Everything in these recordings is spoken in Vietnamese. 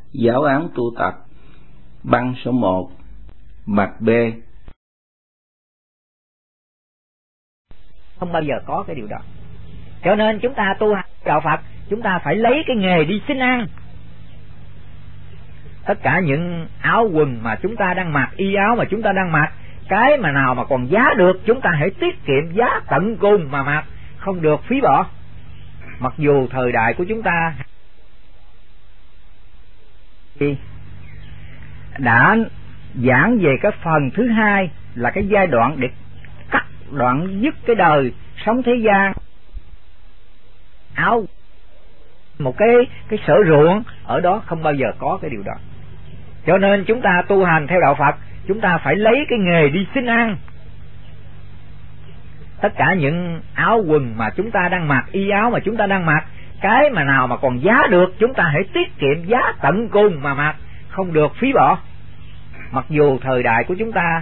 Giáo án tu tập, băng số 1, mặt B. Không bao giờ có cái điều đó. Cho nên chúng ta tu đạo Phật, chúng ta phải lấy cái nghề đi xin ăn. Tất cả những áo quần mà chúng ta đang mặc, y áo mà chúng ta đang mặc, cái mà nào mà còn giá được, chúng ta hãy tiết kiệm giá tận cùng mà mặc, không được phí bỏ. Mặc dù thời đại của chúng ta đã giảng về cái phần thứ hai là cái giai đoạn để cắt đoạn dứt cái đời sống thế gian. Áo một cái sở ruộng, ở đó không bao giờ có cái điều đó. Cho nên chúng ta tu hành theo đạo Phật, chúng ta phải lấy cái nghề đi xin ăn. Tất cả những áo quần mà chúng ta đang mặc, y áo mà chúng ta đang mặc, cái mà nào mà còn giá được, chúng ta hãy tiết kiệm giá tận cùng mà mặc, không được phí bỏ. Mặc dù thời đại của chúng ta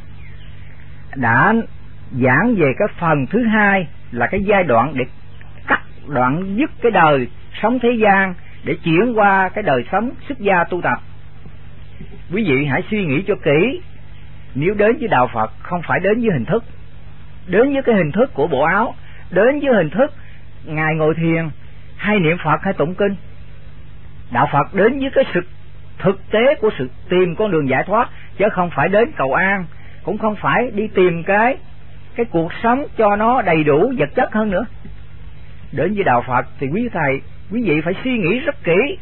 đã giảng về cái phần thứ hai là cái giai đoạn để cắt đoạn dứt cái đời sống thế gian để chuyển qua cái đời sống xuất gia tu tập. Quý vị hãy suy nghĩ cho kỹ, nếu đến với đạo Phật không phải đến với hình thức, đến với cái hình thức của bộ áo, đến với hình thức ngài ngồi thiền hay niệm Phật hay tụng kinh. Đạo Phật đến với cái sự thực tế của sự tìm con đường giải thoát, chứ không phải đến cầu an, cũng không phải đi tìm cái cuộc sống cho nó đầy đủ vật chất hơn nữa. Đến với đạo Phật thì quý vị phải suy nghĩ rất kỹ,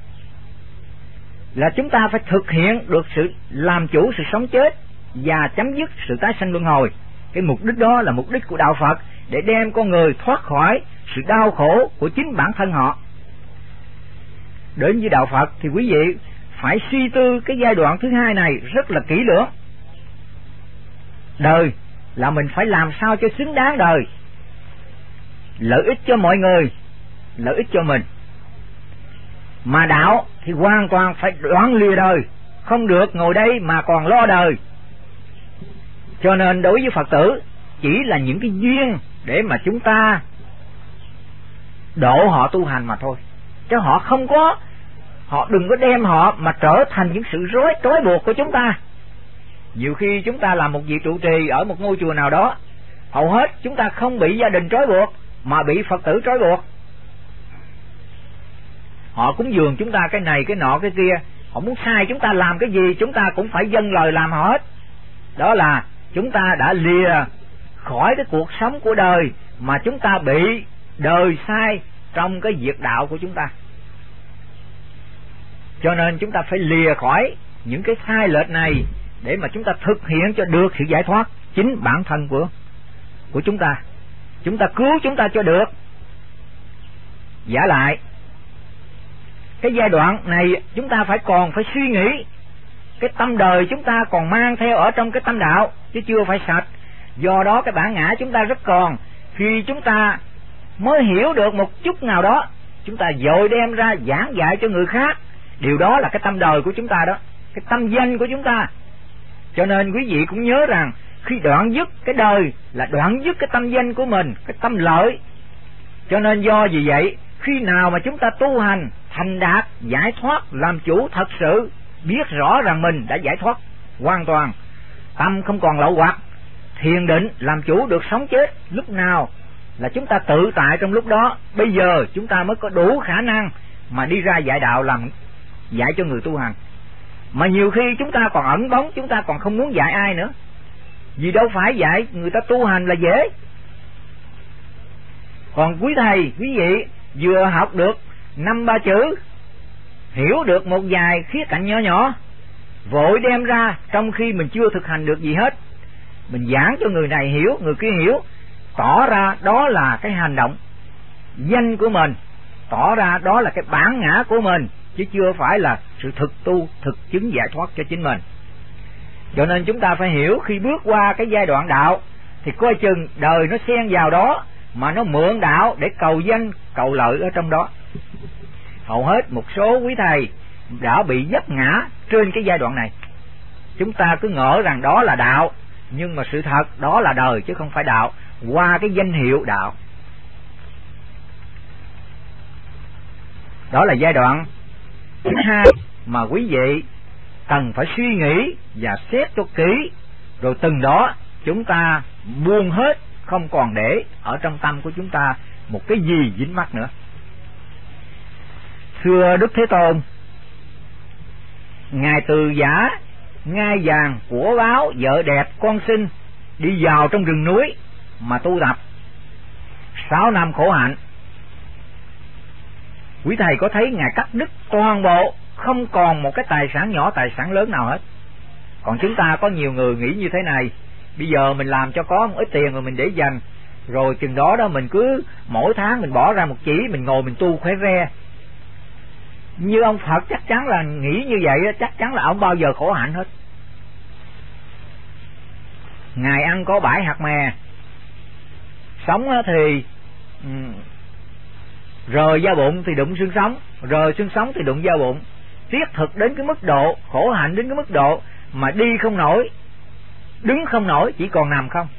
là chúng ta phải thực hiện được sự làm chủ sự sống chết và chấm dứt sự tái sanh luân hồi. Cái mục đích đó là mục đích của đạo Phật, để đem con người thoát khỏi sự đau khổ của chính bản thân họ. Đến với đạo Phật thì quý vị phải suy tư cái giai đoạn thứ hai này rất là kỹ lưỡng. Đời là mình phải làm sao cho xứng đáng đời, lợi ích cho mọi người, lợi ích cho mình. Mà đạo thì hoàn toàn phải đoạn lìa đời, không được ngồi đây mà còn lo đời. Cho nên đối với Phật tử chỉ là những cái duyên để mà chúng ta độ họ tu hành mà thôi, chứ họ đừng có đem họ mà trở thành những sự trói buộc của chúng ta. Nhiều khi chúng ta làm một vị trụ trì ở một ngôi chùa nào đó, hầu hết chúng ta không bị gia đình trói buộc mà bị Phật tử trói buộc. Họ cúng dường chúng ta cái này cái nọ cái kia, họ muốn sai chúng ta làm cái gì chúng ta cũng phải dâng lời làm họ hết. Đó là chúng ta đã lìa khỏi cái cuộc sống của đời mà chúng ta bị đời sai trong cái việc đạo của chúng ta. Cho nên chúng ta phải lìa khỏi những cái sai lệch này để mà chúng ta thực hiện cho được sự giải thoát chính bản thân của chúng ta. Chúng ta cứu chúng ta cho được. Giả lại, cái giai đoạn này chúng ta còn phải suy nghĩ cái tâm đời chúng ta còn mang theo ở trong cái tâm đạo, chứ chưa phải sạch. Do đó cái bản ngã chúng ta rất còn. Khi chúng ta mới hiểu được một chút nào đó, chúng ta vội đem ra giảng dạy cho người khác. Điều đó là cái tâm đời của chúng ta đó, cái tâm danh của chúng ta. Cho nên quý vị cũng nhớ rằng khi đoạn dứt cái đời là đoạn dứt cái tâm danh của mình, cái tâm lợi. Cho nên do vì vậy, khi nào mà chúng ta tu hành thành đạt giải thoát, làm chủ thật sự, biết rõ rằng mình đã giải thoát hoàn toàn, tâm không còn lậu hoặc, thiền định làm chủ được sống chết, lúc nào là chúng ta tự tại trong lúc đó. Bây giờ chúng ta mới có đủ khả năng mà đi ra dạy đạo, làm dạy cho người tu hành. Mà nhiều khi chúng ta còn ẩn bóng, chúng ta còn không muốn dạy ai nữa, vì đâu phải dạy người ta tu hành là dễ. Còn quý thầy, quý vị vừa học được 5-3 chữ, hiểu được một vài khía cạnh nhỏ nhỏ, vội đem ra trong khi mình chưa thực hành được gì hết. Mình giảng cho người này hiểu, người kia hiểu, tỏ ra đó là cái hành động danh của mình, tỏ ra đó là cái bản ngã của mình, chứ chưa phải là sự thực tu, thực chứng giải thoát cho chính mình. Cho nên chúng ta phải hiểu, khi bước qua cái giai đoạn đạo thì coi chừng đời nó xen vào đó, mà nó mượn đạo để cầu danh, cầu lợi ở trong đó. Hầu hết một số quý thầy đã bị vấp ngã trên cái giai đoạn này. Chúng ta cứ ngỡ rằng đó là đạo, nhưng mà sự thật đó là đời chứ không phải đạo, qua cái danh hiệu đạo. Đó là giai đoạn thứ hai. mà quý vị cần phải suy nghĩ và xét cho kỹ, rồi từng đó chúng ta buông hết, không còn để ở trong tâm của chúng ta một cái gì dính mắc nữa. Xưa Đức Thế Tôn, Ngài từ giả ngai vàng của báo vợ đẹp con sinh, đi vào trong rừng núi mà tu tập 6 năm khổ hạnh. Quý thầy có thấy Ngài cắt đứt toàn bộ, không còn một cái tài sản nhỏ tài sản lớn nào hết. Còn chúng ta có nhiều người nghĩ như thế này: bây giờ mình làm cho có một ít tiền rồi mình để dành, rồi chừng đó đó mình cứ mỗi tháng mình bỏ ra một chỉ, mình ngồi mình tu khỏe re. Như ông Phật chắc chắn là nghĩ như vậy, chắc chắn là ông bao giờ khổ hạnh hết. Ngài ăn có 7 hạt mè, sống thì rời da bụng thì đụng xương sống, rời xương sống thì đụng da bụng, tiết thực đến cái mức độ, khổ hạnh đến cái mức độ mà đi không nổi, đứng không nổi, chỉ còn nằm không.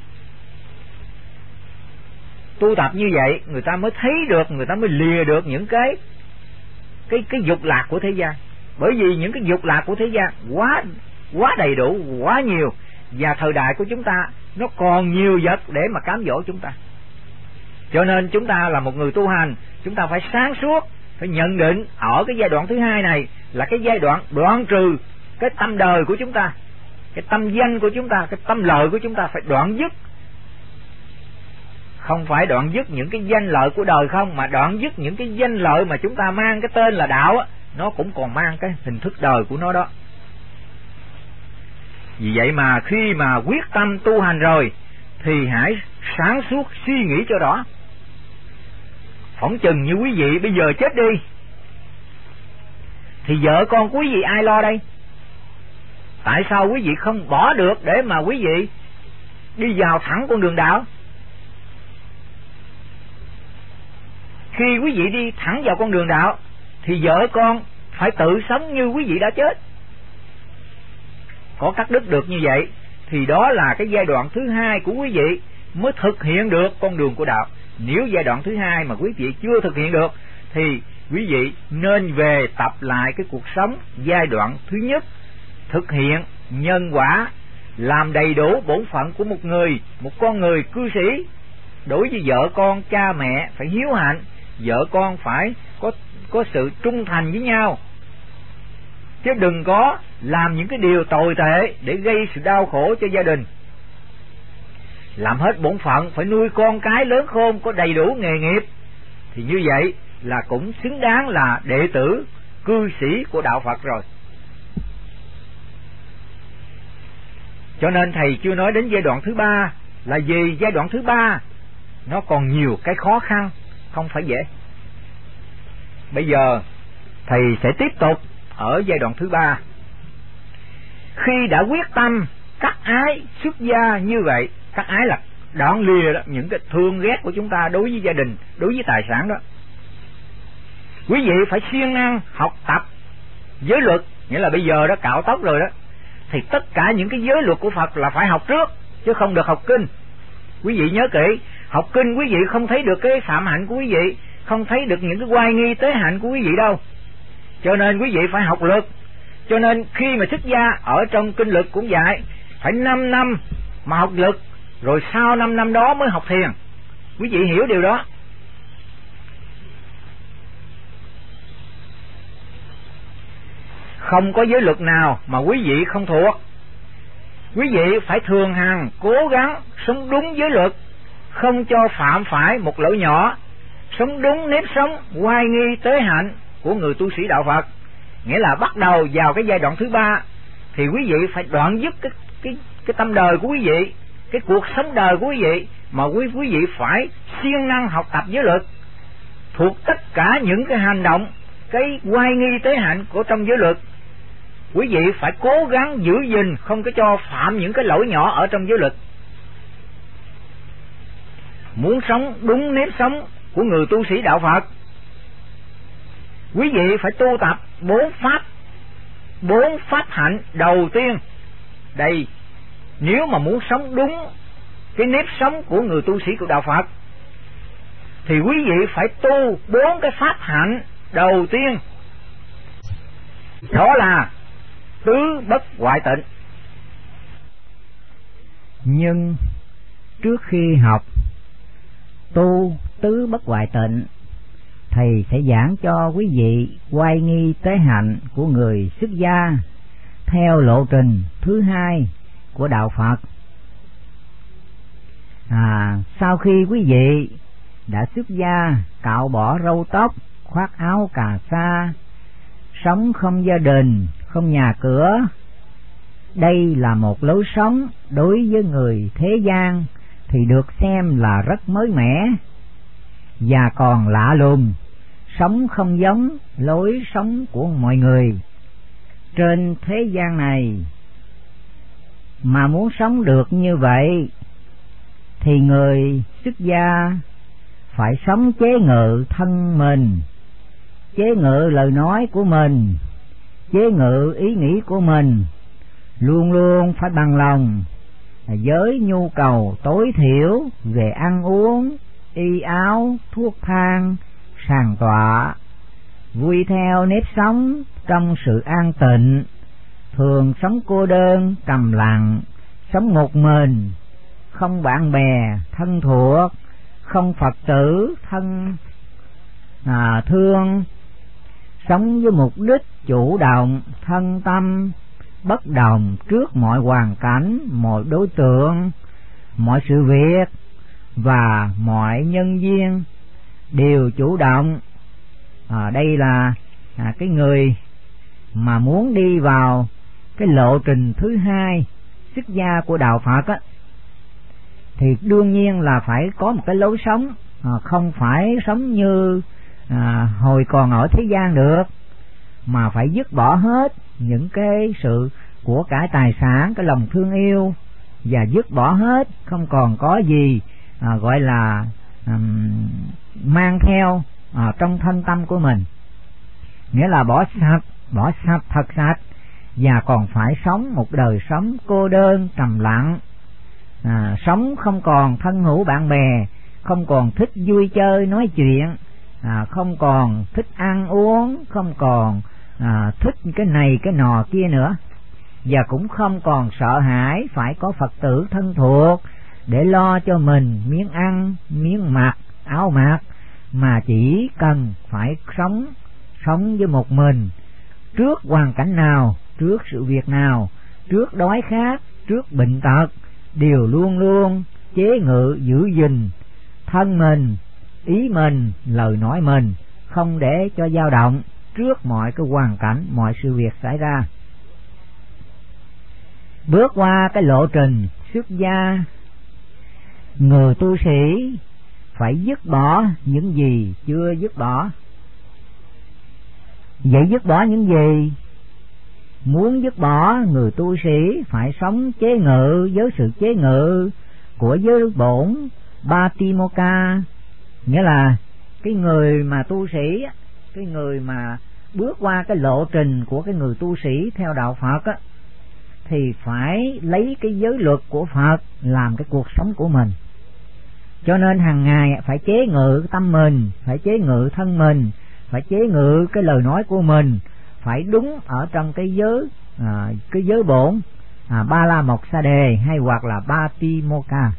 Tu tập như vậy người ta mới thấy được, người ta mới lìa được những cái dục lạc của thế gian. Bởi vì những cái dục lạc của thế gian quá đầy đủ, quá nhiều, và thời đại của chúng ta nó còn nhiều vật để mà cám dỗ chúng ta. Cho nên chúng ta là một người tu hành, chúng ta phải sáng suốt, phải nhận định ở cái giai đoạn thứ hai này là cái giai đoạn đoạn trừ cái tâm đời của chúng ta, cái tâm danh của chúng ta, cái tâm lợi của chúng ta phải đoạn dứt. Không phải đoạn dứt những cái danh lợi của đời không, mà đoạn dứt những cái danh lợi mà chúng ta mang cái tên là đạo á, nó cũng còn mang cái hình thức đời của nó đó. Vì vậy mà khi mà quyết tâm tu hành rồi thì hãy sáng suốt suy nghĩ cho rõ. Phỏng chừng như quý vị bây giờ chết đi thì vợ con của quý vị ai lo đây? Tại sao quý vị không bỏ được để mà quý vị đi vào thẳng con đường đạo? Khi quý vị đi thẳng vào con đường đạo thì vợ con phải tự sống như quý vị đã chết. Có cắt đứt được như vậy thì đó là cái giai đoạn thứ hai của quý vị mới thực hiện được con đường của đạo. Nếu giai đoạn thứ hai mà quý vị chưa thực hiện được thì quý vị nên về tập lại cái cuộc sống giai đoạn thứ nhất, thực hiện nhân quả, làm đầy đủ bổn phận của một con người cư sĩ. Đối với vợ con, cha mẹ phải hiếu hạnh, vợ con phải có sự trung thành với nhau, chứ đừng có làm những cái điều tồi tệ để gây sự đau khổ cho gia đình. Làm hết bổn phận, phải nuôi con cái lớn khôn, có đầy đủ nghề nghiệp, thì như vậy là cũng xứng đáng là đệ tử cư sĩ của đạo Phật rồi. Cho nên thầy chưa nói đến giai đoạn thứ ba, là vì giai đoạn thứ ba nó còn nhiều cái khó khăn, không phải dễ. Bây giờ thầy sẽ tiếp tục ở giai đoạn thứ ba. Khi đã quyết tâm cắt ái xuất gia như vậy, cắt ái là đoạn lìa đó, những cái thương ghét của chúng ta đối với gia đình, đối với tài sản đó. Quý vị phải siêng năng học tập giới luật, nghĩa là bây giờ đó cạo tóc rồi đó, thì tất cả những cái giới luật của Phật là phải học trước, chứ không được học kinh. Quý vị nhớ kỹ, học kinh quý vị không thấy được cái phạm hạnh của quý vị, không thấy được những cái oai nghi tế hạnh của quý vị đâu. Cho nên quý vị phải học luật. Cho nên khi mà xuất gia ở trong kinh luật cũng dạy phải 5 năm mà học luật, rồi sau 5 năm đó mới học thiền. Quý vị hiểu điều đó. Không có giới luật nào mà quý vị không thuộc. Quý vị phải thường hằng cố gắng sống đúng giới luật, không cho phạm phải một lỗi nhỏ, sống đúng nếp sống oai nghi tế hạnh của người tu sĩ đạo Phật. Nghĩa là bắt đầu vào cái giai đoạn thứ ba thì quý vị phải đoạn dứt cái tâm đời của quý vị, cái cuộc sống đời của quý vị, mà quý vị phải siêng năng học tập giới luật, thuộc tất cả những cái hành động, cái oai nghi tế hạnh của trong giới luật. Quý vị phải cố gắng giữ gìn, không có cho phạm những cái lỗi nhỏ ở trong giới luật. Muốn sống đúng nếp sống của người tu sĩ đạo Phật, quý vị phải tu tập 4 pháp hạnh đầu tiên. Đây, nếu mà muốn sống đúng cái nếp sống của người tu sĩ của đạo Phật thì quý vị phải tu 4 cái pháp hạnh đầu tiên. Đó là tứ bất hoại tịnh. Nhưng trước khi học tu tứ bất hoại tịnh, thầy sẽ giảng cho quý vị oai nghi tế hạnh của người xuất gia theo lộ trình thứ hai của đạo Phật. Sau khi quý vị đã xuất gia, cạo bỏ râu tóc, khoác áo cà sa, sống không gia đình, không nhà cửa, đây là một lối sống đối với người thế gian thì được xem là rất mới mẻ và còn lạ lùng, sống không giống lối sống của mọi người trên thế gian này. Mà muốn sống được như vậy thì người xuất gia phải sống chế ngự thân mình, chế ngự lời nói của mình, chế ngự ý nghĩ của mình, luôn luôn phải bằng lòng với nhu cầu tối thiểu về ăn uống, y áo, thuốc thang, sàng tọa, vui theo nếp sống trong sự an tịnh, thường sống cô đơn trầm lặng, sống một mình, không bạn bè thân thuộc, không Phật tử thân thương, sống với mục đích chủ động, thân tâm bất đồng trước mọi hoàn cảnh, mọi đối tượng, mọi sự việc và mọi nhân duyên đều chủ động. Đây là cái người mà muốn đi vào cái lộ trình thứ hai xuất gia của đạo Phật á, thì đương nhiên là phải có một cái lối sống, không phải sống như hồi còn ở thế gian được, mà phải dứt bỏ hết những cái sự của cải tài sản, cái lòng thương yêu, và dứt bỏ hết, không còn có gì gọi là mang theo trong thân tâm của mình, nghĩa là bỏ sạch thật sạch, và còn phải sống một đời sống cô đơn trầm lặng, sống không còn thân hữu bạn bè, không còn thích vui chơi nói chuyện, không còn thích ăn uống, không còn thích cái này cái nọ kia nữa, và cũng không còn sợ hãi phải có Phật tử thân thuộc để lo cho mình miếng ăn, miếng mặc, áo mặc, mà chỉ cần phải sống với một mình, trước hoàn cảnh nào, trước sự việc nào, trước đói khát, trước bệnh tật, đều luôn luôn chế ngự giữ gìn thân mình, ý mình, lời nói mình, không để cho dao động trước mọi cái hoàn cảnh, mọi sự việc xảy ra. Bước qua cái lộ trình xuất gia, người tu sĩ phải dứt bỏ những gì chưa dứt bỏ. Vậy dứt bỏ những gì? Muốn dứt bỏ, người tu sĩ phải sống chế ngự với sự chế ngự của giới bổn Patimokkha, nghĩa là cái người mà tu sĩ, cái người mà bước qua cái lộ trình của cái người tu sĩ theo đạo Phật á, thì phải lấy cái giới luật của Phật làm cái cuộc sống của mình. Cho nên hàng ngày phải chế ngự tâm mình, phải chế ngự thân mình, phải chế ngự cái lời nói của mình, phải đúng ở trong cái giới bổn Ba La Mộc Sa Đề hay hoặc là Patimokkha.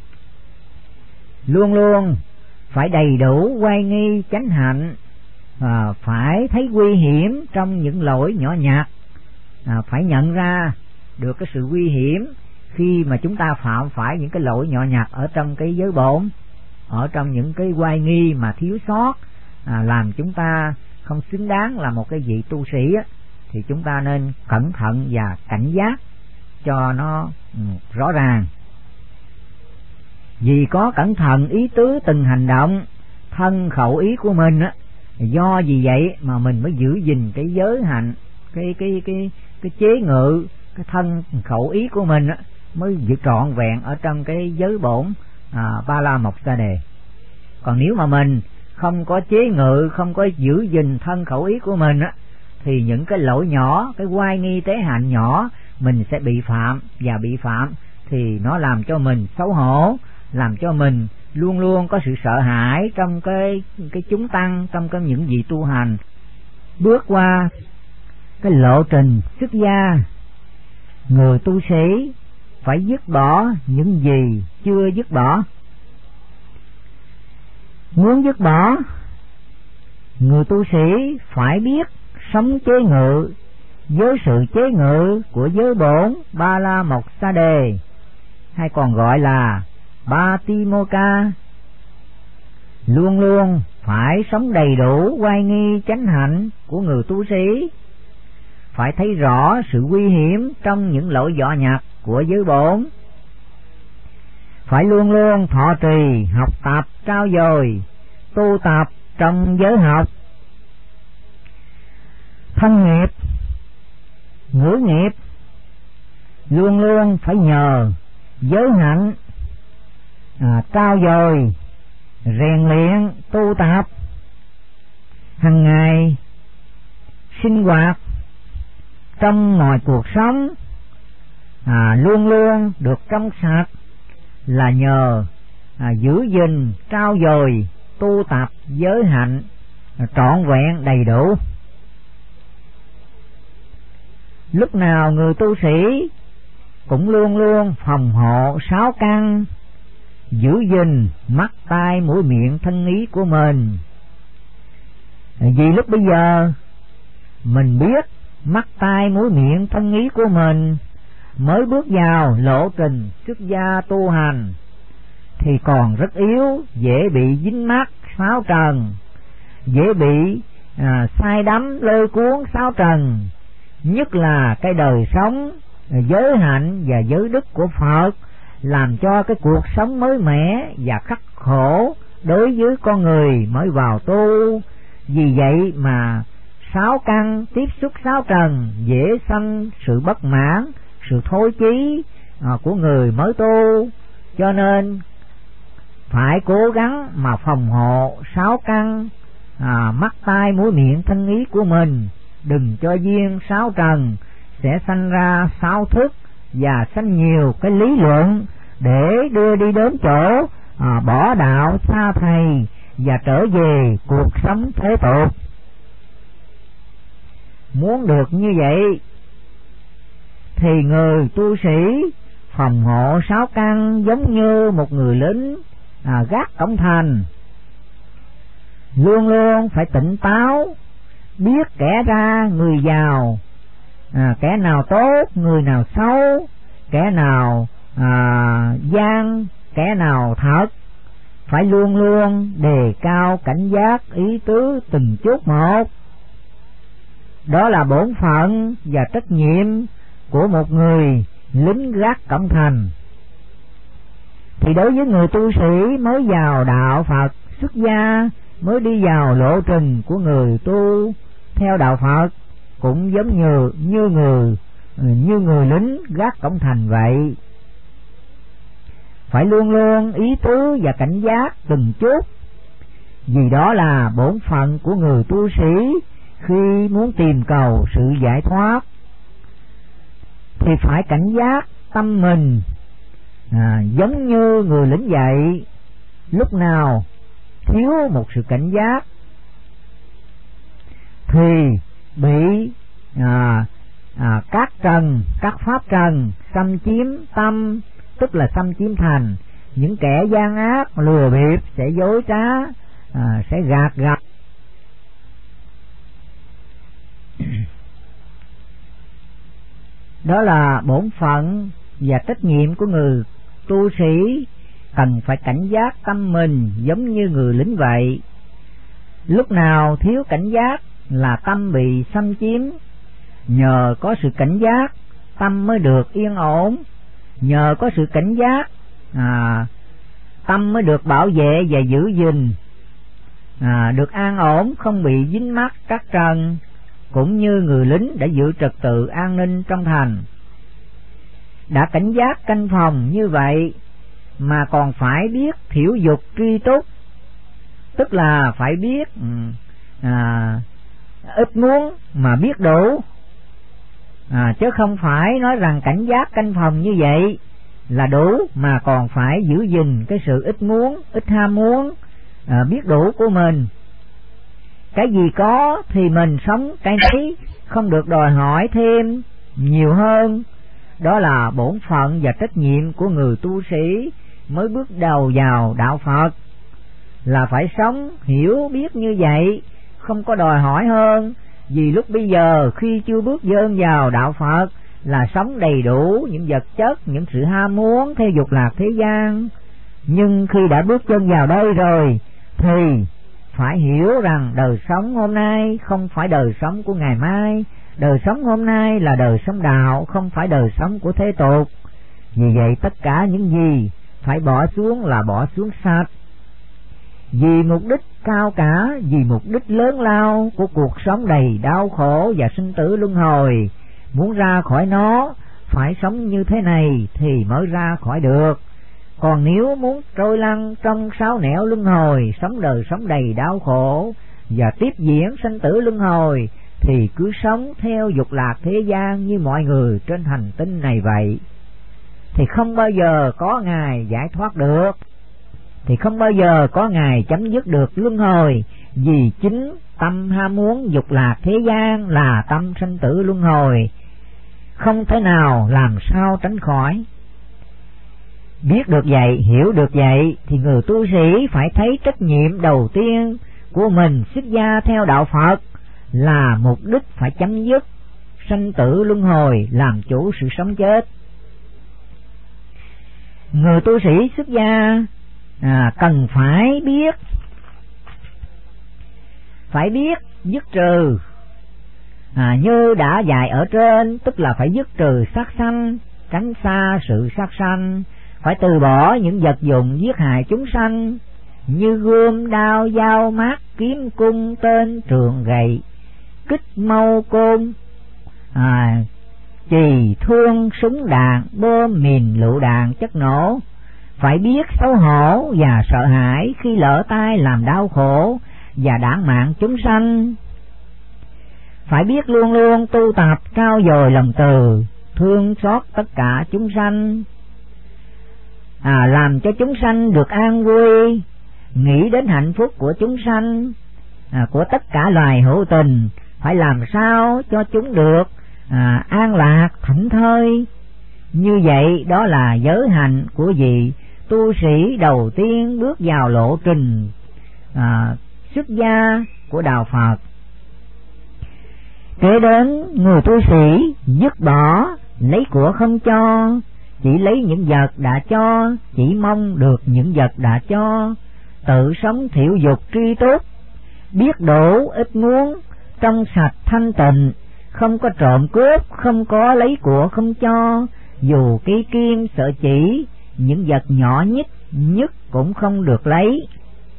Luôn luôn phải đầy đủ oai nghi chánh hạnh, phải thấy nguy hiểm trong những lỗi nhỏ nhặt, phải nhận ra được cái sự nguy hiểm khi mà chúng ta phạm phải những cái lỗi nhỏ nhặt ở trong cái giới bổn, ở trong những cái oai nghi mà thiếu sót, làm chúng ta không xứng đáng là một cái vị tu sĩ á, thì chúng ta nên cẩn thận và cảnh giác cho nó rõ ràng. Vì có cẩn thận ý tứ từng hành động, thân khẩu ý của mình á, do vì vậy mà mình mới giữ gìn cái giới hạnh, cái chế ngự cái thân khẩu ý của mình á, mới giữ trọn vẹn ở trong cái giới bổn Ba La Mộc Sa Đề. Còn nếu mà mình không có chế ngự, không có giữ gìn thân khẩu ý của mình á, thì những cái lỗi nhỏ, cái oai nghi tế hạnh nhỏ mình sẽ bị phạm, và bị phạm thì nó làm cho mình xấu hổ, làm cho mình luôn luôn có sự sợ hãi trong cái chúng tăng, trong những vị tu hành. Bước qua cái lộ trình xuất gia, người tu sĩ phải dứt bỏ những gì chưa dứt bỏ. Muốn dứt bỏ, người tu sĩ phải biết sống chế ngự với sự chế ngự của giới bổn Ba La Mộc Sa Đề, hay còn gọi là Patimokkha. Luôn luôn phải sống đầy đủ oai nghi chánh hạnh của người tu sĩ, phải thấy rõ sự nguy hiểm trong những lỗi vọ nhặt của giới bổn, phải luôn luôn thọ trì học tập trau dồi tu tập trong giới học. Thân nghiệp, ngữ nghiệp luôn luôn phải nhờ giới hạnh trau dồi rèn luyện tu tập hàng ngày sinh hoạt trong mọi cuộc sống luôn luôn được trong sạch là nhờ giữ gìn trau dồi tu tập giới hạnh trọn vẹn đầy đủ. Lúc nào người tu sĩ cũng luôn luôn phòng hộ sáu căn, giữ gìn mắt tai mũi miệng thân ý của mình. Vì lúc bây giờ mình biết mắt tai mũi miệng thân ý của mình mới bước vào lộ trình xuất gia tu hành thì còn rất yếu, dễ bị dính mắc sáu trần, dễ bị sai đắm lôi cuốn sáu trần, nhất là cái đời sống giới hạnh và giới đức của Phật, làm cho cái cuộc sống mới mẻ và khắc khổ đối với con người mới vào tu. Vì vậy mà sáu căn tiếp xúc sáu trần dễ sanh sự bất mãn, sự thối chí của người mới tu, cho nên phải cố gắng mà phòng hộ sáu căn mắt tai mũi miệng thân ý của mình, đừng cho duyên sáu trần sẽ sanh ra sáu thức và sanh nhiều cái lý luận để đưa đi đến chỗ bỏ đạo xa thầy và trở về cuộc sống thế tục. Muốn được như vậy thì người tu sĩ phòng hộ sáu căn giống như một người lính gác cổng thành, luôn luôn phải tỉnh táo, biết kẻ ra người vào, kẻ nào tốt người nào xấu, kẻ nào gian kẻ nào thật, phải luôn luôn đề cao cảnh giác ý tứ từng chút một. Đó là bổn phận và trách nhiệm của một người lính gác cổng thành. Thì đối với người tu sĩ mới vào đạo Phật xuất gia, mới đi vào lộ trình của người tu theo đạo Phật, cũng giống như người lính gác cổng thành vậy, phải luôn luôn ý tứ và cảnh giác từng chút, vì đó là bổn phận của người tu sĩ khi muốn tìm cầu sự giải thoát. Thì phải cảnh giác tâm mình giống như người lính vậy, lúc nào thiếu một sự cảnh giác thì bị các pháp trần xâm chiếm tâm, tức là xâm chiếm thành. Những kẻ gian ác lừa bịp sẽ dối trá, sẽ gạt gập. Đó là bổn phận và trách nhiệm của người tu sĩ, cần phải cảnh giác tâm mình giống như người lính vậy. Lúc nào thiếu cảnh giác là tâm bị xâm chiếm, nhờ có sự cảnh giác tâm mới được yên ổn, nhờ có sự cảnh giác tâm mới được bảo vệ và giữ gìn, được an ổn, không bị dính mắc các trần, cũng như người lính đã giữ trật tự an ninh trong thành. Đã cảnh giác canh phòng như vậy mà còn phải biết thiểu dục tri túc, tức là phải biết ít muốn mà biết đủ, chứ không phải nói rằng cảnh giác canh phòng như vậy là đủ, mà còn phải giữ gìn cái sự ít muốn, ít ham muốn, biết đủ của mình. cái gì có thì mình sống cái đấy, không được đòi hỏi thêm nhiều hơn. Đó là bổn phận và trách nhiệm của người tu sĩ mới bước đầu vào đạo Phật, là phải sống hiểu biết như vậy, không có đòi hỏi hơn. Vì lúc bây giờ khi chưa bước dơn vào đạo Phật là sống đầy đủ những vật chất, những sự ham muốn theo dục lạc thế gian. Nhưng khi đã bước chân vào đây rồi thì phải hiểu rằng đời sống hôm nay không phải đời sống của ngày mai. Đời sống hôm nay là đời sống đạo, không phải đời sống của thế tục. Vì vậy tất cả những gì phải bỏ xuống là bỏ xuống sạch. Vì mục đích cao cả, vì mục đích lớn lao của cuộc sống đầy đau khổ và sinh tử luân hồi, muốn ra khỏi nó phải sống như thế này thì mới ra khỏi được. Còn nếu muốn trôi lăn trong sáu nẻo luân hồi, sống đời sống đầy đau khổ và tiếp diễn sinh tử luân hồi, thì cứ sống theo dục lạc thế gian như mọi người trên hành tinh này vậy, thì không bao giờ có ngày giải thoát được, thì không bao giờ có ngày chấm dứt được luân hồi. Vì chính tâm ham muốn dục lạc thế gian là tâm sinh tử luân hồi, không thể nào làm sao tránh khỏi. Biết được vậy, hiểu được vậy, thì người tu sĩ phải thấy trách nhiệm đầu tiên của mình xuất gia theo đạo Phật là mục đích phải chấm dứt sanh tử luân hồi, làm chủ sự sống chết. Người tu sĩ xuất gia cần phải biết dứt trừ, như đã dạy ở trên, tức là phải dứt trừ sát sanh, tránh xa sự sát sanh, phải từ bỏ những vật dụng giết hại chúng sanh như gươm, đao, dao, mát, kiếm, cung, tên, trường, gậy, kích, mâu, côn, chì, thương, súng đạn, bom, mìn, lựu đạn, chất nổ. Phải biết xấu hổ và sợ hãi khi lỡ tay làm đau khổ và đản mạng chúng sanh. Phải biết luôn luôn tu tập trau dồi lòng từ, thương xót tất cả chúng sanh, làm cho chúng sanh được an vui, nghĩ đến hạnh phúc của chúng sanh, của tất cả loài hữu tình, phải làm sao cho chúng được an lạc thảnh thơi. Như vậy đó là giới hạnh của vị tu sĩ đầu tiên bước vào lộ trình xuất gia của đạo Phật. Kế đến người tu sĩ dứt bỏ lấy của không cho, chỉ lấy những vật đã cho, chỉ mong được những vật đã cho, tự sống thiểu dục tri túc, biết đủ ít muốn, trong sạch thanh tịnh, không có trộm cướp, không có lấy của không cho, dù ký kim sợ chỉ, những vật nhỏ nhất cũng không được lấy.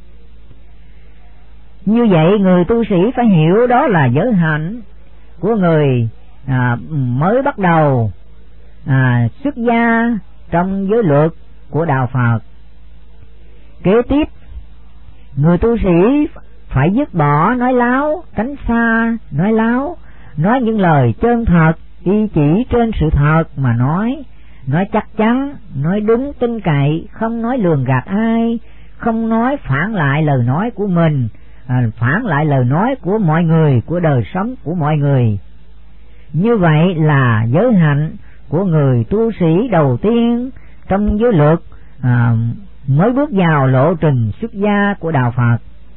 Như vậy người tu sĩ phải hiểu đó là giới hạnh của người mới bắt đầu xuất gia trong giới luật của đạo Phật. Kế tiếp, người tu sĩ phải dứt bỏ nói láo, tránh xa nói láo, nói những lời chân thật, y chỉ trên sự thật mà nói chắc chắn, nói đúng tin cậy, không nói lường gạt ai, không nói phản lại lời nói của mình, phản lại lời nói của mọi người, của đời sống của mọi người. Như vậy là giới hạnh của người tu sĩ đầu tiên trong giới luật mới bước vào lộ trình xuất gia của đạo Phật.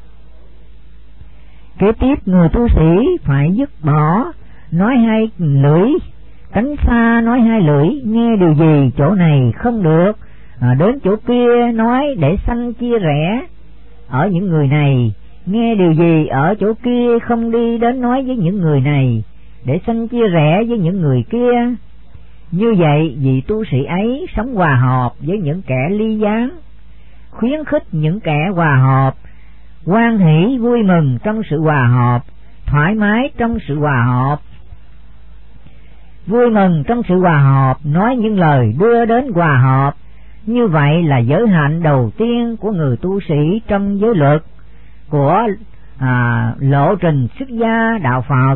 Kế tiếp, người tu sĩ phải dứt bỏ nói hai lưỡi, tránh xa nói hai lưỡi, nghe điều gì chỗ này không được, đến chỗ kia nói để sanh chia rẽ ở những người này, nghe điều gì ở chỗ kia không đi đến nói với những người này để sanh chia rẽ với những người kia. Như vậy vị tu sĩ ấy sống hòa hợp với những kẻ ly gián, khuyến khích những kẻ hòa hợp, hoan hỷ vui mừng trong sự hòa hợp, thoải mái trong sự hòa hợp, vui mừng trong sự hòa hợp, nói những lời đưa đến hòa hợp. Như vậy là giới hạnh đầu tiên của người tu sĩ trong giới luật của lộ trình xuất gia đạo Phật.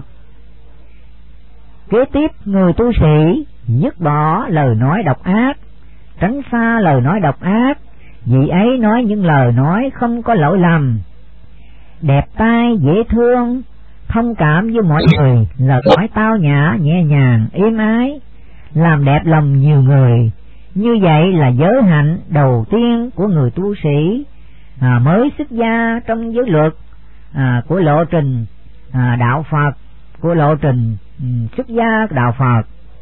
Kế tiếp, người tu sĩ dứt bỏ lời nói độc ác, tránh xa lời nói độc ác, vị ấy nói những lời nói không có lỗi lầm. đẹp tai dễ thương, thông cảm với mọi người, lời nói tao nhã nhẹ nhàng êm ái, làm đẹp lòng nhiều người. Như vậy là giới hạnh đầu tiên của người tu sĩ mới xuất gia trong giới luật của lộ trình đạo Phật, của lộ trình xuất gia đạo Phật.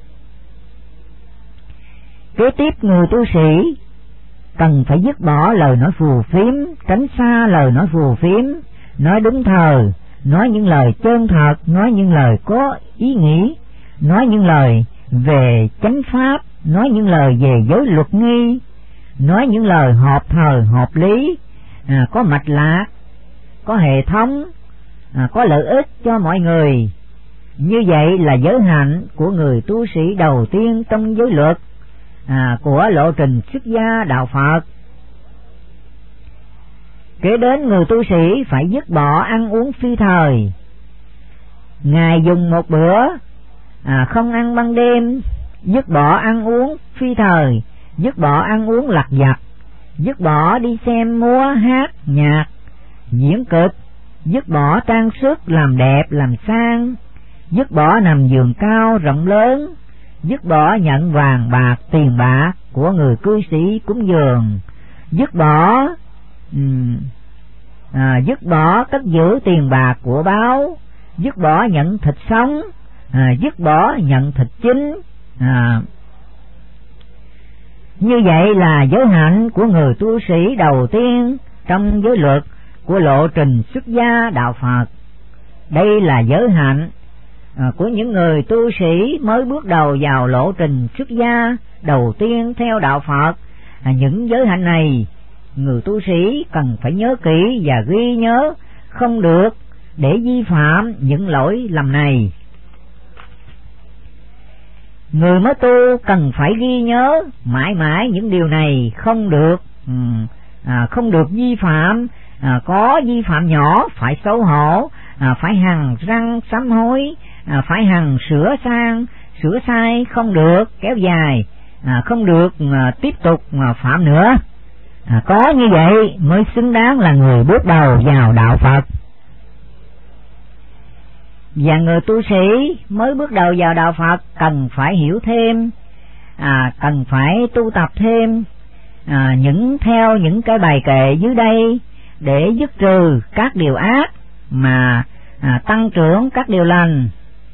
Kế tiếp, người tu sĩ cần phải dứt bỏ lời nói phù phiếm, tránh xa lời nói phù phiếm, nói đúng thời, nói những lời chân thật, nói những lời có ý nghĩ, nói những lời về chánh pháp, nói những lời về giới luật nghi, nói những lời hợp thời hợp lý, có mạch lạc, có hệ thống, có lợi ích cho mọi người. Như vậy là giới hạnh của người tu sĩ đầu tiên trong giới luật của lộ trình xuất gia đạo Phật. Kế đến, người tu sĩ phải dứt bỏ ăn uống phi thời. Ngày dùng một bữa, không ăn ban đêm, dứt bỏ ăn uống phi thời, dứt bỏ ăn uống lặt vặt, dứt bỏ đi xem múa hát nhạc diễn kịch, dứt bỏ trang sức làm đẹp làm sang, dứt bỏ nằm giường cao rộng lớn, dứt bỏ nhận vàng bạc tiền bạc của người cư sĩ cúng dường, dứt bỏ cất giữ tiền bạc của báo, dứt bỏ nhận thịt sống, dứt bỏ nhận thịt chín. Như vậy là giới hạnh của người tu sĩ đầu tiên trong giới luật của lộ trình xuất gia đạo Phật. Đây là giới hạnh của những người tu sĩ mới bước đầu vào lộ trình xuất gia đầu tiên theo đạo Phật. Những giới hạnh này người tu sĩ cần phải nhớ kỹ và ghi nhớ, không được để vi phạm những lỗi lầm này. Người mới tu cần phải ghi nhớ mãi mãi những điều này, không được vi phạm. Có vi phạm nhỏ phải xấu hổ, phải hằng răng sám hối, phải hằng sửa sai, không được kéo dài, không được tiếp tục phạm nữa. Có như vậy mới xứng đáng là người bước đầu vào đạo Phật. Và người tu sĩ mới bước đầu vào đạo Phật cần phải hiểu thêm, cần phải tu tập thêm theo những cái bài kệ dưới đây để dứt trừ các điều ác mà tăng trưởng các điều lành.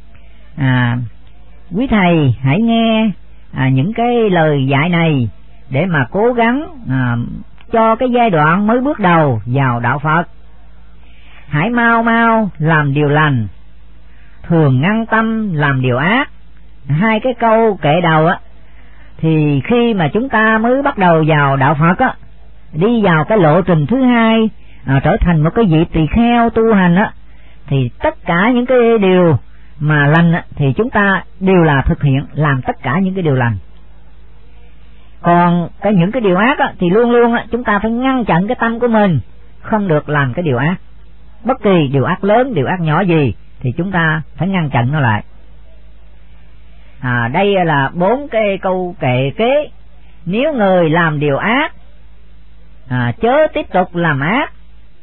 Quý thầy hãy nghe những cái lời dạy này để mà cố gắng cho cái giai đoạn mới bước đầu vào đạo Phật. Hãy mau mau làm điều lành, thường ngăn tâm làm điều ác. Hai cái câu kệ đầu thì khi mà chúng ta mới bắt đầu vào đạo Phật đi vào cái lộ trình thứ hai, trở thành một cái vị tỳ kheo tu hành thì tất cả những cái điều mà lành thì chúng ta đều là thực hiện, làm tất cả những cái điều lành. Còn những cái điều ác thì luôn luôn chúng ta phải ngăn chặn cái tâm của mình, không được làm cái điều ác. Bất kỳ điều ác lớn, điều ác nhỏ gì thì chúng ta phải ngăn chặn nó lại. Đây là 4 cái câu kệ kế. Nếu người làm điều ác, chớ tiếp tục làm ác.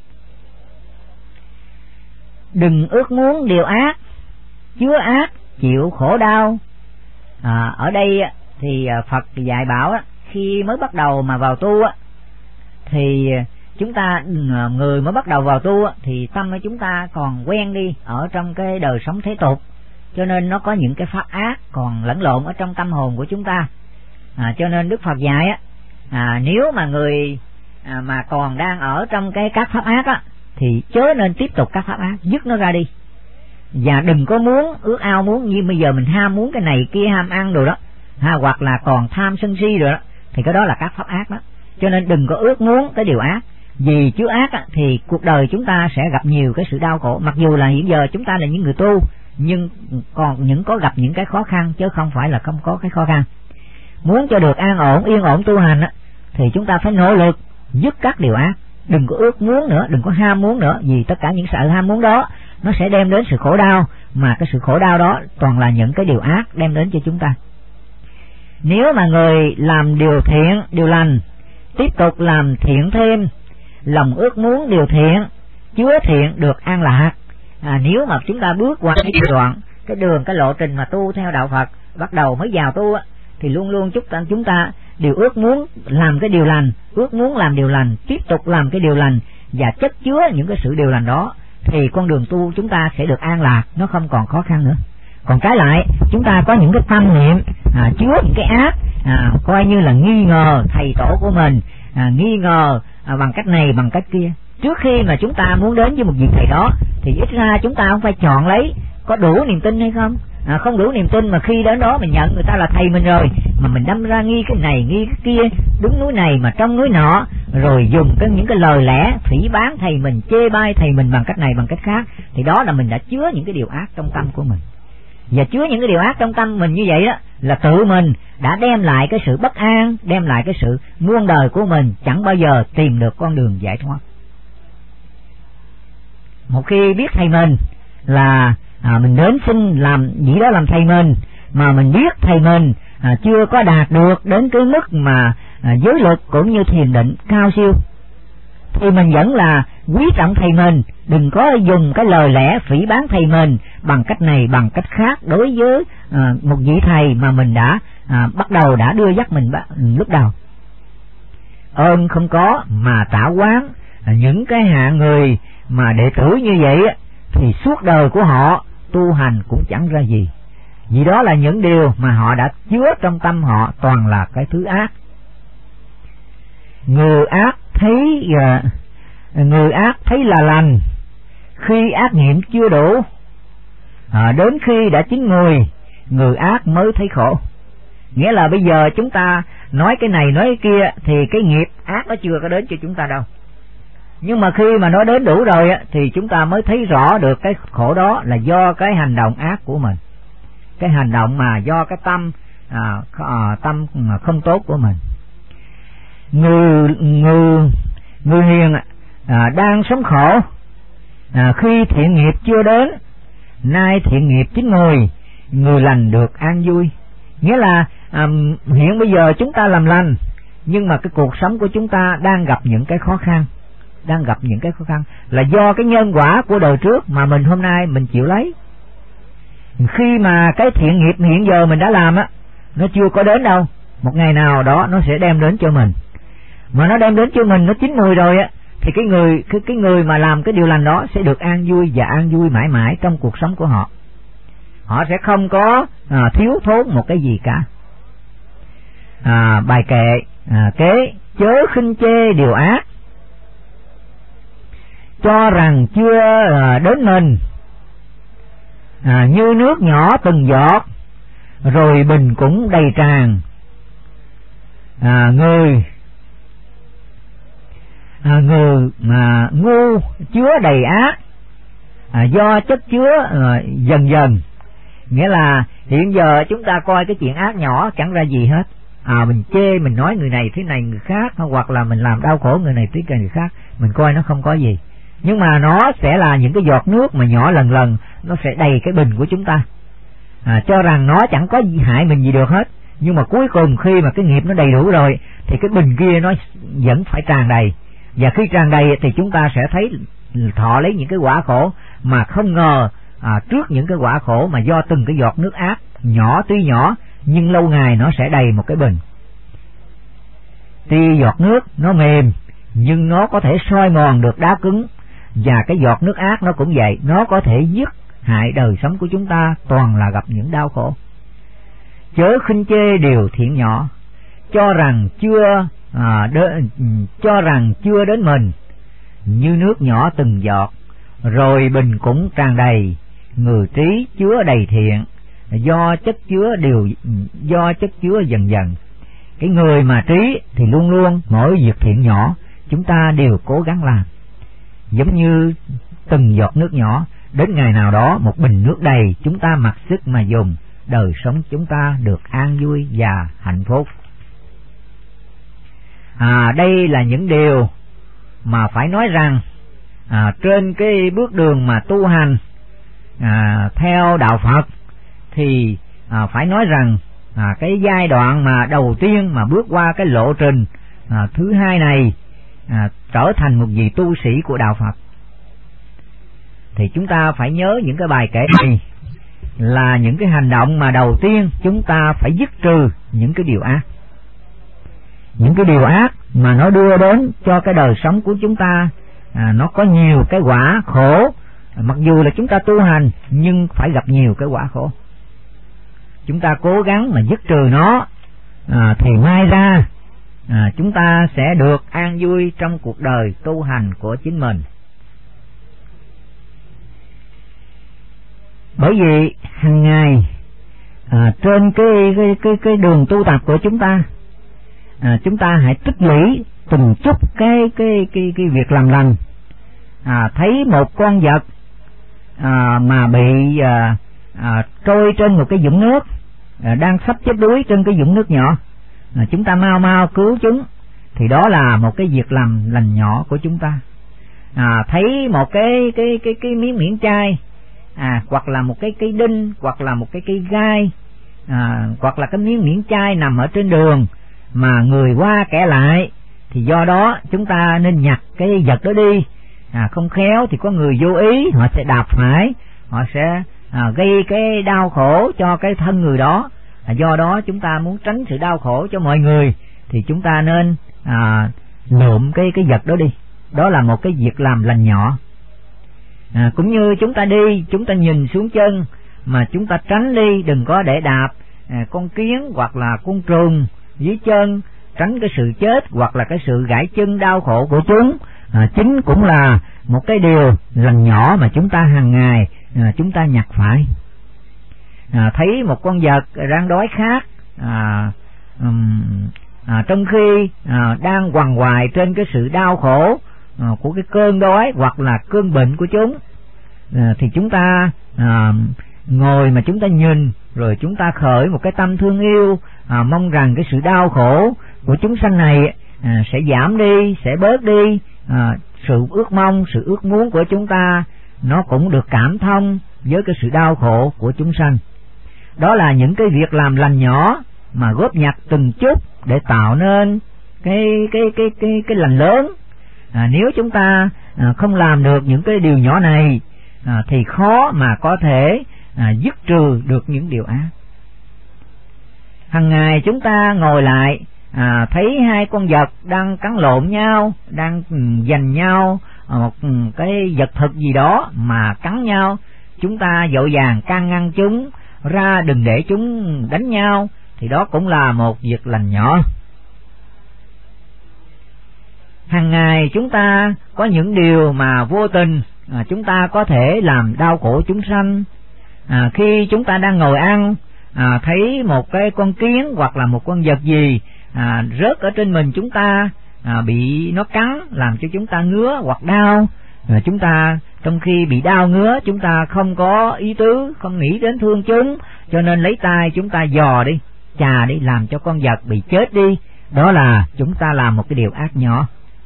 Đừng ước muốn điều ác, chứa ác chịu khổ đau. Ở đây thì Phật dạy bảo khi mới bắt đầu mà vào tu thì chúng ta, người mới bắt đầu vào tu thì tâm của chúng ta còn quen đi ở trong cái đời sống thế tục, cho nên nó có những cái pháp ác còn lẫn lộn ở trong tâm hồn của chúng ta. Cho nên Đức Phật dạy nếu mà người mà còn đang ở trong các pháp ác thì chớ nên tiếp tục các pháp ác, dứt nó ra đi. Và đừng có muốn ước ao muốn như bây giờ mình ham muốn cái này kia, ham ăn rồi đó, hoặc là còn tham sân si rồi đó, thì cái đó là các pháp ác đó. Cho nên đừng có ước muốn cái điều ác. Vì chứa ác thì cuộc đời chúng ta sẽ gặp nhiều cái sự đau khổ. Mặc dù là hiện giờ chúng ta là những người tu, nhưng còn có gặp những cái khó khăn, chứ không phải là không có cái khó khăn. Muốn cho được an ổn, yên ổn tu hành thì chúng ta phải nỗ lực dứt các điều ác. Đừng có ước muốn nữa, đừng có ham muốn nữa, vì tất cả những sự ham muốn đó nó sẽ đem đến sự khổ đau, mà cái sự khổ đau đó toàn là những cái điều ác đem đến cho chúng ta. Nếu mà người làm điều thiện, điều lành, tiếp tục làm thiện thêm, lòng ước muốn điều thiện, chứa thiện được an lạc. Nếu mà chúng ta bước qua cái giai đoạn, cái đường, cái lộ trình mà tu theo đạo Phật, bắt đầu mới vào tu á, thì luôn luôn chúng ta đều ước muốn làm cái điều lành, ước muốn làm điều lành, tiếp tục làm cái điều lành và chất chứa những cái sự điều lành đó, thì con đường tu chúng ta sẽ được an lạc, nó không còn khó khăn nữa. Còn trái lại, chúng ta có những cái tâm niệm chứa những cái ác, coi như là nghi ngờ thầy tổ của mình, nghi ngờ bằng cách này bằng cách kia. Trước khi mà chúng ta muốn đến với một vị thầy đó thì ít ra chúng ta không phải chọn lấy có đủ niềm tin hay không. Không đủ niềm tin mà khi đến đó mình nhận người ta là thầy mình rồi, mà mình đâm ra nghi cái này nghi cái kia, đúng núi này mà trong núi nọ, rồi dùng những cái lời lẽ phỉ báng thầy mình, chê bai thầy mình bằng cách này bằng cách khác, thì đó là mình đã chứa những cái điều ác trong tâm của mình. Và chứa những cái điều ác trong tâm mình như vậy đó là tự mình đã đem lại cái sự bất an, đem lại cái sự muôn đời của mình chẳng bao giờ tìm được con đường giải thoát. Một khi biết thầy mình là mình đến xin làm gì đó làm thầy mình, mà mình biết thầy mình chưa có đạt được đến cái mức mà giới luật cũng như thiền định cao siêu, thì mình vẫn là quý trọng thầy mình, đừng có dùng cái lời lẽ phỉ báng thầy mình bằng cách này bằng cách khác đối với một vị thầy mà mình đã bắt đầu đã đưa dắt mình lúc đầu. Ơn không có mà trả oán, những cái hạng người mà đệ tử như vậy thì suốt đời của họ tu hành cũng chẳng ra gì, vì đó là những điều mà họ đã chứa trong tâm họ toàn là cái thứ ác. Người ác thấy là lành khi ác nghiệm chưa đủ, đến khi đã chín mùi người ác mới thấy khổ. Nghĩa là bây giờ chúng ta nói cái này nói cái kia thì cái nghiệp ác nó chưa có đến cho chúng ta đâu, nhưng mà khi mà nó đến đủ rồi thì chúng ta mới thấy rõ được cái khổ đó là do cái hành động ác của mình, cái hành động mà do cái tâm không tốt của mình. Người hiền đang sống khổ khi thiện nghiệp chưa đến, nay thiện nghiệp chín mùi người lành được an vui. Nghĩa là hiện bây giờ chúng ta làm lành, nhưng mà cái cuộc sống của chúng ta đang gặp những cái khó khăn, là do cái nhân quả của đời trước mà mình hôm nay mình chịu lấy. Khi mà cái thiện nghiệp hiện giờ mình đã làm nó chưa có đến đâu, một ngày nào đó nó sẽ đem đến cho mình, mà nó đem đến cho mình nó chín mùi rồi thì cái người mà làm cái điều lành đó sẽ được an vui, và an vui mãi mãi trong cuộc sống của họ. Họ sẽ không có thiếu thốn một cái gì cả. Bài kệ kế chớ khinh chê điều ác, cho rằng chưa đến mình, như nước nhỏ từng giọt, rồi bình cũng đầy tràn. Người mà ngu chứa đầy ác, do chất chứa dần dần. Nghĩa là hiện giờ chúng ta coi cái chuyện ác nhỏ chẳng ra gì hết, mình chê, mình nói người này thế này người khác, hoặc là mình làm đau khổ người này thế này người khác, mình coi nó không có gì, nhưng mà nó sẽ là những cái giọt nước mà nhỏ lần lần, nó sẽ đầy cái bình của chúng ta, cho rằng nó chẳng có hại mình gì được hết. Nhưng mà cuối cùng khi mà cái nghiệp nó đầy đủ rồi thì cái bình kia nó vẫn phải tràn đầy, và khi tràn đầy thì chúng ta sẽ thấy thọ lấy những cái quả khổ mà không ngờ trước những cái quả khổ mà do từng cái giọt nước ác nhỏ, tuy nhỏ nhưng lâu ngày nó sẽ đầy một cái bình. Tuy giọt nước nó mềm nhưng nó có thể soi mòn được đá cứng, và cái giọt nước ác nó cũng vậy, nó có thể giết hại đời sống của chúng ta, toàn là gặp những đau khổ. Chớ khinh chê điều thiện nhỏ, cho rằng chưa đến mình, như nước nhỏ từng giọt, rồi bình cũng tràn đầy. Người trí chứa đầy thiện, do chất chứa dần dần. Cái người mà trí thì luôn luôn mỗi việc thiện nhỏ chúng ta đều cố gắng làm, giống như từng giọt nước nhỏ, đến ngày nào đó một bình nước đầy chúng ta mặc sức mà dùng, đời sống chúng ta được an vui và hạnh phúc. Đây là những điều mà phải nói rằng trên cái bước đường mà tu hành theo đạo Phật thì phải nói rằng cái giai đoạn mà đầu tiên mà bước qua cái lộ trình thứ hai này, trở thành một vị tu sĩ của đạo Phật, thì chúng ta phải nhớ những cái bài kể này là những cái hành động mà đầu tiên chúng ta phải dứt trừ những cái điều ác. Những cái điều ác mà nó đưa đến cho cái đời sống của chúng ta nó có nhiều cái quả khổ. Mặc dù là chúng ta tu hành nhưng phải gặp nhiều cái quả khổ. Chúng ta cố gắng mà dứt trừ nó thì mai ra chúng ta sẽ được an vui trong cuộc đời tu hành của chính mình. Bởi vì hàng ngày trên cái đường tu tập của chúng ta hãy tích lũy từng chút cái việc làm lành. Thấy một con vật mà bị trôi trên một cái vũng nước, đang sắp chết đuối trên cái vũng nước nhỏ, chúng ta mau mau cứu chúng, thì đó là một cái việc làm lành nhỏ của chúng ta. Thấy một cái miếng miễn chai, hoặc là một cái cây đinh, hoặc là một cái cây gai, hoặc là cái miếng miễn chai nằm ở trên đường mà người qua kẻ lại, thì do đó chúng ta nên nhặt cái vật đó đi. Không khéo thì có người vô ý, họ sẽ đạp phải, họ sẽ gây cái đau khổ cho cái thân người đó. Do đó chúng ta muốn tránh sự đau khổ cho mọi người thì chúng ta nên lượm cái vật đó đi. Đó là một cái việc làm lành nhỏ. Cũng như chúng ta đi, chúng ta nhìn xuống chân mà chúng ta tránh đi, đừng có để đạp con kiến hoặc là côn trùng dưới chân, tránh cái sự chết hoặc là cái sự gãy chân đau khổ của chúng. Chính cũng là một cái điều lành nhỏ mà chúng ta hàng ngày chúng ta nhặt phải. Thấy một con vật đang đói khát, trong khi đang quằn quại trên cái sự đau khổ của cái cơn đói hoặc là cơn bệnh của chúng, thì chúng ta ngồi mà chúng ta nhìn, rồi chúng ta khởi một cái tâm thương yêu, mong rằng cái sự đau khổ của chúng sanh này sẽ giảm đi, sẽ bớt đi. Sự ước mong, sự ước muốn của chúng ta nó cũng được cảm thông với cái sự đau khổ của chúng sanh. Đó là những cái việc làm lành nhỏ mà góp nhặt từng chút để tạo nên cái lành lớn. Nếu chúng ta không làm được những cái điều nhỏ này thì khó mà có thể dứt trừ được những điều ác. Hằng ngày chúng ta ngồi lại, thấy hai con vật đang cắn lộn nhau, đang giành nhau một cái vật thực gì đó mà cắn nhau, chúng ta vội vàng can ngăn chúng ra, đừng để chúng đánh nhau, thì đó cũng là một việc lành nhỏ. Hàng ngày chúng ta có những điều mà vô tình chúng ta có thể làm đau khổ chúng sanh. Khi chúng ta đang ngồi ăn, thấy một cái con kiến hoặc là một con vật gì rớt ở trên mình chúng ta, bị nó cắn làm cho chúng ta ngứa hoặc đau, chúng ta trong khi bị đau ngứa chúng ta không có ý tứ, không nghĩ đến thương chúng, cho nên lấy tay chúng ta dò đi, chà đi, làm cho con vật bị chết đi. Đó là chúng ta làm một cái điều ác nhỏ.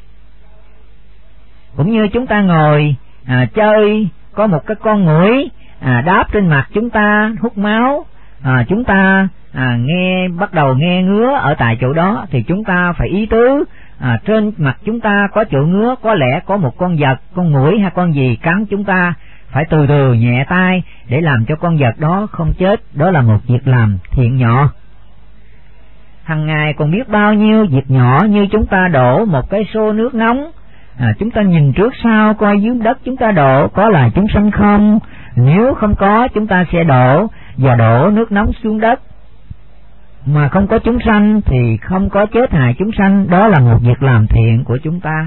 Cũng như chúng ta ngồi chơi, có một cái con muỗi đáp trên mặt chúng ta, hút máu, chúng ta bắt đầu nghe ngứa ở tại chỗ đó, thì chúng ta phải ý tứ trên mặt chúng ta có chỗ ngứa, có lẽ có một con vật, con muỗi hay con gì cắn chúng ta, phải từ từ nhẹ tay để làm cho con vật đó không chết. Đó là một việc làm thiện nhỏ. Hằng ngày còn biết bao nhiêu việc nhỏ, như chúng ta đổ một cái xô nước nóng, chúng ta nhìn trước sau coi dưới đất chúng ta đổ có là chúng sanh không, nếu không có chúng ta sẽ đổ nước nóng xuống đất, mà không có chúng sanh thì không có chết hại chúng sanh. Đó là một việc làm thiện của chúng ta.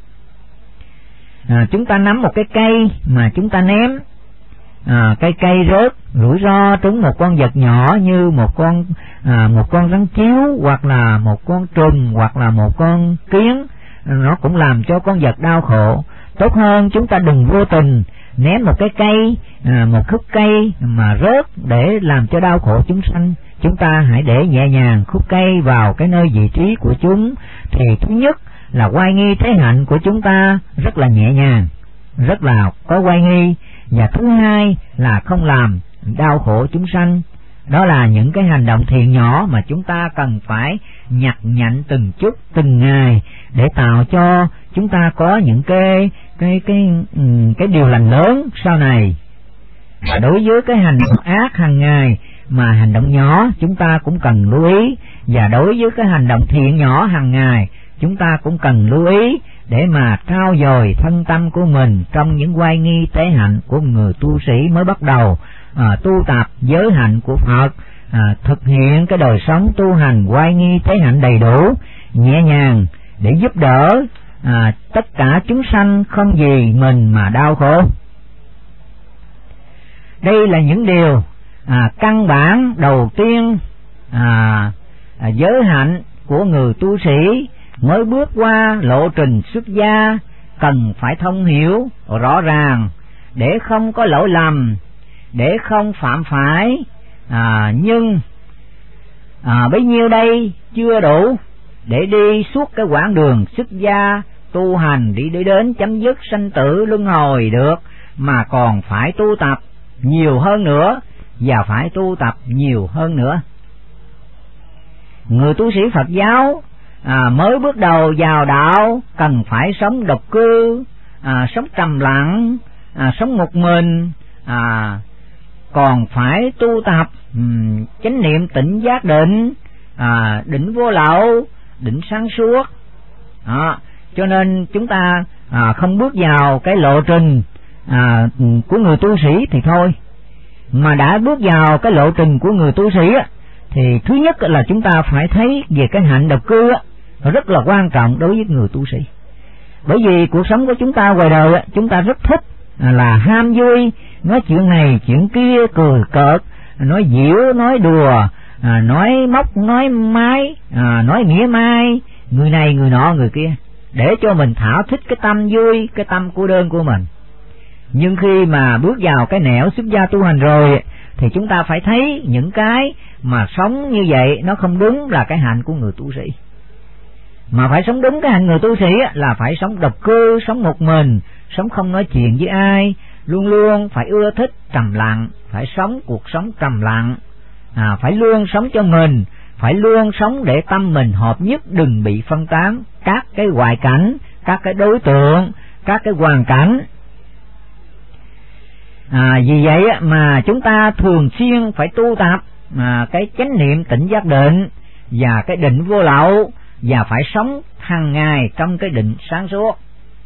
Chúng ta nắm một cái cây mà chúng ta ném, cây rớt, rủi ro trúng một con vật nhỏ như một con rắn chiếu, hoặc là một con trùng, hoặc là một con kiến, nó cũng làm cho con vật đau khổ. Tốt hơn chúng ta đừng vô tình ném một cái cây, một khúc cây mà rớt để làm cho đau khổ chúng sanh. Chúng ta hãy để nhẹ nhàng khúc cây vào cái nơi vị trí của chúng, thì thứ nhất là oai nghi thế hạnh của chúng ta rất là nhẹ nhàng, rất là có oai nghi, và thứ hai là không làm đau khổ chúng sanh. Đó là những cái hành động thiện nhỏ mà chúng ta cần phải nhặt nhạnh từng chút từng ngày để tạo cho chúng ta có những cái điều lành lớn sau này. Và đối với cái hành động ác hàng ngày mà hành động nhỏ chúng ta cũng cần lưu ý, và đối với cái hành động thiện nhỏ hàng ngày chúng ta cũng cần lưu ý để mà trau dồi thân tâm của mình trong những oai nghi tế hạnh của người tu sĩ mới bắt đầu tu tập giới hạnh của Phật, thực hiện cái đời sống tu hành oai nghi tế hạnh đầy đủ, nhẹ nhàng để giúp đỡ tất cả chúng sanh không vì mình mà đau khổ. Đây là những điều căn bản đầu tiên giới hạnh của người tu sĩ mới bước qua lộ trình xuất gia cần phải thông hiểu rõ ràng để không có lỗi lầm, để không phạm phải. Nhưng bấy nhiêu đây chưa đủ để đi suốt cái quãng đường xuất gia tu hành đi đến chấm dứt sanh tử luân hồi được, mà còn phải tu tập nhiều hơn nữa và phải tu tập nhiều hơn nữa. Người tu sĩ Phật giáo mới bước đầu vào đạo cần phải sống độc cư, sống trầm lặng, sống một mình, còn phải tu tập chánh niệm tỉnh giác định, định vô lậu, định sáng suốt. Cho nên chúng ta không bước vào cái lộ trình của người tu sĩ thì thôi, mà đã bước vào cái lộ trình của người tu sĩ thì thứ nhất là chúng ta phải thấy về cái hạnh độc cư rất là quan trọng đối với người tu sĩ. Bởi vì cuộc sống của chúng ta ngoài đời chúng ta rất thích là ham vui, nói chuyện này chuyện kia, cười cợt, nói giễu, nói đùa, nói móc, nói mái, nói mỉa mai người này người nọ người kia, để cho mình thỏa thích cái tâm vui, cái tâm cô đơn của mình. Nhưng khi mà bước vào cái nẻo xuất gia tu hành rồi thì chúng ta phải thấy những cái mà sống như vậy nó không đúng là cái hạnh của người tu sĩ. Mà phải sống đúng cái hạnh người tu sĩ là phải sống độc cư, sống một mình, sống không nói chuyện với ai, luôn luôn phải ưa thích trầm lặng, phải sống cuộc sống trầm lặng, phải luôn sống cho mình, phải luôn sống để tâm mình hợp nhất, đừng bị phân tán các cái ngoại cảnh, các cái đối tượng, các cái hoàn cảnh. Vì vậy mà chúng ta thường xuyên phải tu tập cái chánh niệm tỉnh giác định và cái định vô lậu, và phải sống hàng ngày trong cái định sáng suốt.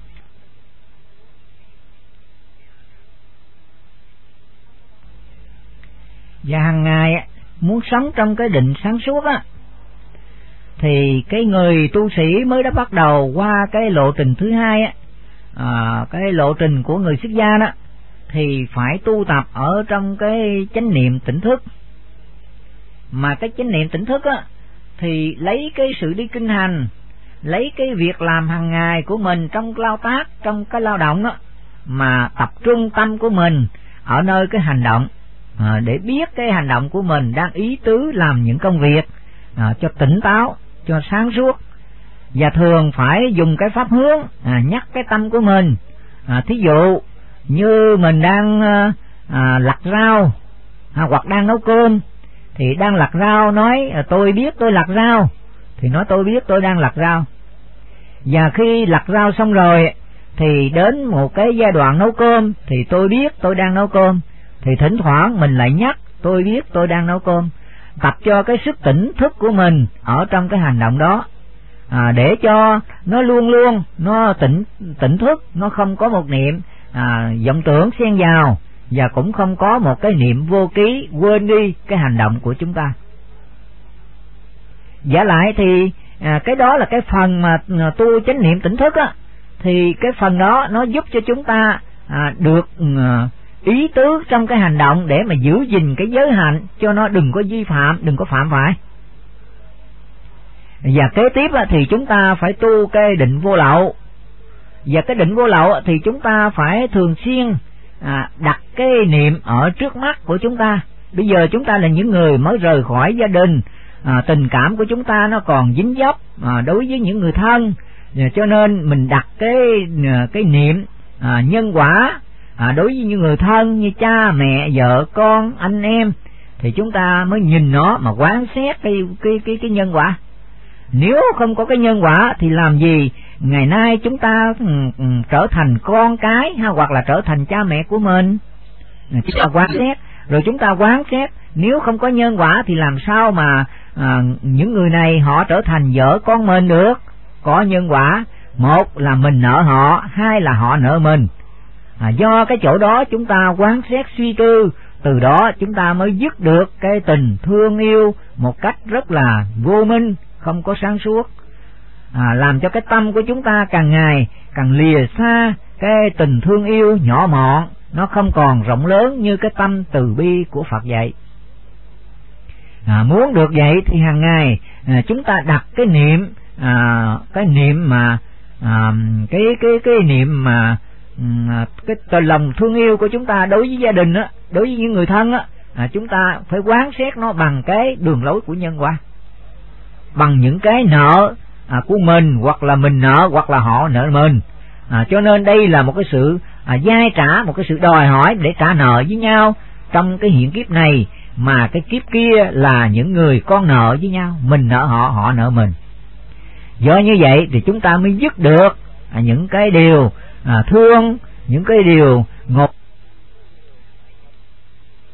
Và hàng ngày muốn sống trong cái định sáng suốt thì cái người tu sĩ mới đã bắt đầu qua cái lộ trình thứ hai cái lộ trình của người xuất gia đó, thì phải tu tập ở trong cái chánh niệm tỉnh thức. Mà cái chánh niệm tỉnh thức thì lấy cái sự đi kinh hành, lấy cái việc làm hàng ngày của mình trong lao tác, trong cái lao động mà tập trung tâm của mình ở nơi cái hành động, để biết cái hành động của mình đang ý tứ làm những công việc cho tỉnh táo, cho sáng suốt. Và thường phải dùng cái pháp hướng nhắc cái tâm của mình. Thí dụ như mình đang lặt rau hoặc đang nấu cơm, thì đang lặt rau nói tôi biết tôi lặt rau, thì nói tôi biết tôi đang lặt rau. Và khi lặt rau xong rồi thì đến một cái giai đoạn nấu cơm thì tôi biết tôi đang nấu cơm, thì thỉnh thoảng mình lại nhắc tôi biết tôi đang nấu cơm, tập cho cái sức tỉnh thức của mình ở trong cái hành động đó, để cho nó luôn luôn nó tỉnh thức, nó không có một niệm vọng tưởng xen vào, và cũng không có một cái niệm vô ký quên đi cái hành động của chúng ta. Giả lại thì cái đó là cái phần mà tu chánh niệm tỉnh thức thì cái phần đó nó giúp cho chúng ta được ý tứ trong cái hành động để mà giữ gìn cái giới hạnh cho nó đừng có vi phạm, đừng có phạm phải. Và kế tiếp thì chúng ta phải tu cái định vô lậu. Và cái định vô lậu thì chúng ta phải thường xuyên đặt cái niệm ở trước mắt của chúng ta. Bây giờ chúng ta là những người mới rời khỏi gia đình, tình cảm của chúng ta nó còn dính dấp đối với những người thân, cho nên mình đặt cái niệm nhân quả đối với những người thân như cha mẹ, vợ con, anh em, thì chúng ta mới nhìn nó mà quán xét cái nhân quả. Nếu không có cái nhân quả thì làm gì ngày nay chúng ta trở thành con cái hoặc là trở thành cha mẹ của mình? Chúng ta quán xét, rồi chúng ta quán xét nếu không có nhân quả thì làm sao mà những người này họ trở thành vợ con mình được? Có nhân quả, một là mình nợ họ, hai là họ nợ mình. Do cái chỗ đó chúng ta quán xét suy tư, từ đó chúng ta mới dứt được cái tình thương yêu một cách rất là vô minh, không có sáng suốt, làm cho cái tâm của chúng ta càng ngày càng lìa xa cái tình thương yêu nhỏ mọn, nó không còn rộng lớn như cái tâm từ bi của Phật dạy. Muốn được vậy thì hàng ngày chúng ta đặt cái niệm, cái niệm mà cái niệm mà cái lòng thương yêu của chúng ta đối với gia đình á, đối với những người thân á, chúng ta phải quán xét nó bằng cái đường lối của nhân quả, bằng những cái nợ của mình, hoặc là mình nợ hoặc là họ nợ mình. Cho nên đây là một cái sự vay trả, một cái sự đòi hỏi để trả nợ với nhau trong cái hiện kiếp này, mà cái kiếp kia là những người con nợ với nhau, mình nợ họ, họ nợ mình. Do như vậy thì chúng ta mới dứt được những cái điều thương, những cái điều ngột